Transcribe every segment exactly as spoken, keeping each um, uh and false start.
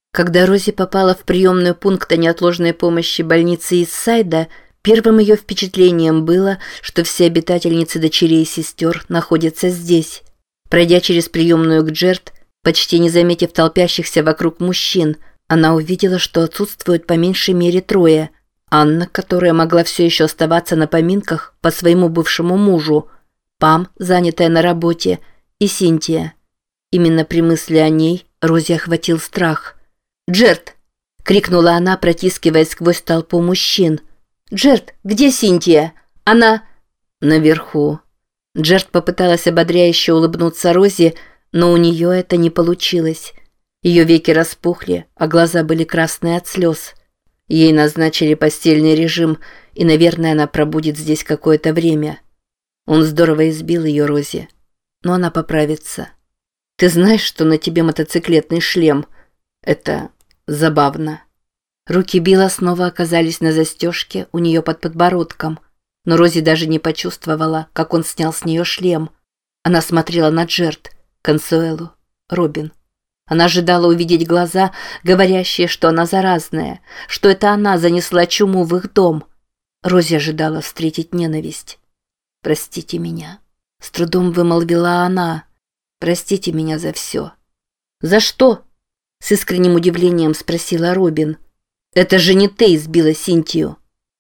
Когда Рози попала в приемную пункта неотложной помощи больницы Иссайда, первым ее впечатлением было, что все обитательницы дочерей и сестер находятся здесь. Пройдя через приемную к Джерт, почти не заметив толпящихся вокруг мужчин, она увидела, что отсутствует по меньшей мере трое. Анна, которая могла все еще оставаться на поминках по своему бывшему мужу, Пам, занятая на работе, и Синтия. Именно при мысли о ней Рози охватил страх. «Джерт!» – крикнула она, протискиваясь сквозь толпу мужчин. «Джерт, где Синтия? Она...» «Наверху». Джерт попыталась ободряюще улыбнуться Рози, но у нее это не получилось. Ее веки распухли, а глаза были красные от слез. Ей назначили постельный режим, и, наверное, она пробудет здесь какое-то время. Он здорово избил ее, Рози. Но она поправится. «Ты знаешь, что на тебе мотоциклетный шлем? Это забавно». Руки Билла снова оказались на застежке у нее под подбородком, но Рози даже не почувствовала, как он снял с нее шлем. Она смотрела на Джерт, Консуэлу, Робин. Она ожидала увидеть глаза, говорящие, что она заразная, что это она занесла чуму в их дом. Рози ожидала встретить ненависть. «Простите меня», — с трудом вымолвила она. «Простите меня за все». «За что?» — с искренним удивлением спросила Робин. «Это же не ты избила Синтию».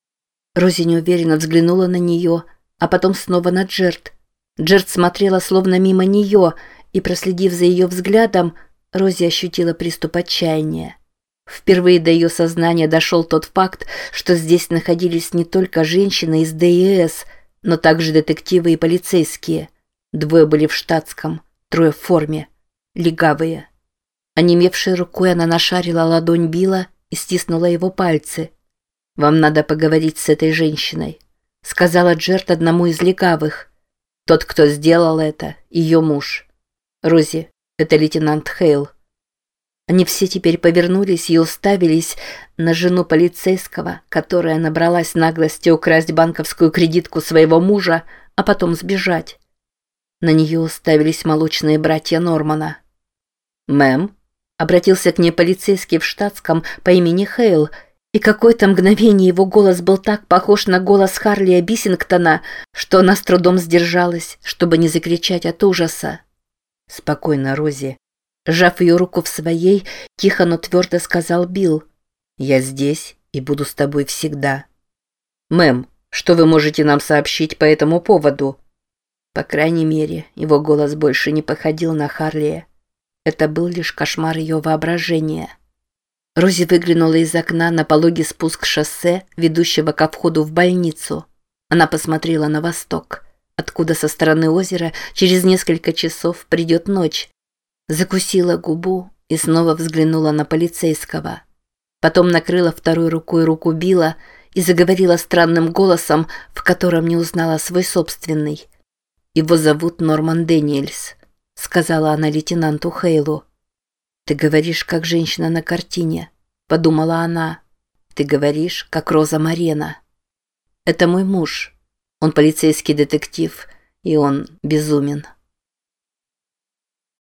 Рози неуверенно взглянула на нее, а потом снова на Джерт. Джерт смотрела словно мимо нее, и, проследив за ее взглядом, Рози ощутила приступ отчаяния. Впервые до ее сознания дошел тот факт, что здесь находились не только женщины из Дэ И Эс, но также детективы и полицейские. Двое были в штатском, трое в форме, легавые. Онемевшей рукой она нашарила ладонь Билла и стиснула его пальцы. «Вам надо поговорить с этой женщиной», — сказала Джерт одному из легавых. «Тот, кто сделал это, ее муж. Рози, это лейтенант Хейл». Они все теперь повернулись и уставились на жену полицейского, которая набралась наглости украсть банковскую кредитку своего мужа, а потом сбежать. На нее уставились молочные братья Нормана. «Мэм?» — обратился к ней полицейский в штатском по имени Хейл, и какое-то мгновение его голос был так похож на голос Харлия Биссингтона, что она с трудом сдержалась, чтобы не закричать от ужаса. «Спокойно, Рози». Сжав ее руку в своей, тихо, но твердо сказал Билл. «Я здесь и буду с тобой всегда». «Мэм, что вы можете нам сообщить по этому поводу?» По крайней мере, его голос больше не походил на Харлия. Это был лишь кошмар ее воображения. Рози выглянула из окна на пологий спуск шоссе, ведущего ко входу в больницу. Она посмотрела на восток, откуда со стороны озера через несколько часов придет ночь. Закусила губу и снова взглянула на полицейского. Потом накрыла второй рукой руку Билла и заговорила странным голосом, в котором не узнала свой собственный. «Его зовут Норман Дэниэльс», — сказала она лейтенанту Хейлу. «Ты говоришь, как женщина на картине», — подумала она. «Ты говоришь, как Роза Морено». «Это мой муж. Он полицейский детектив, и он безумен».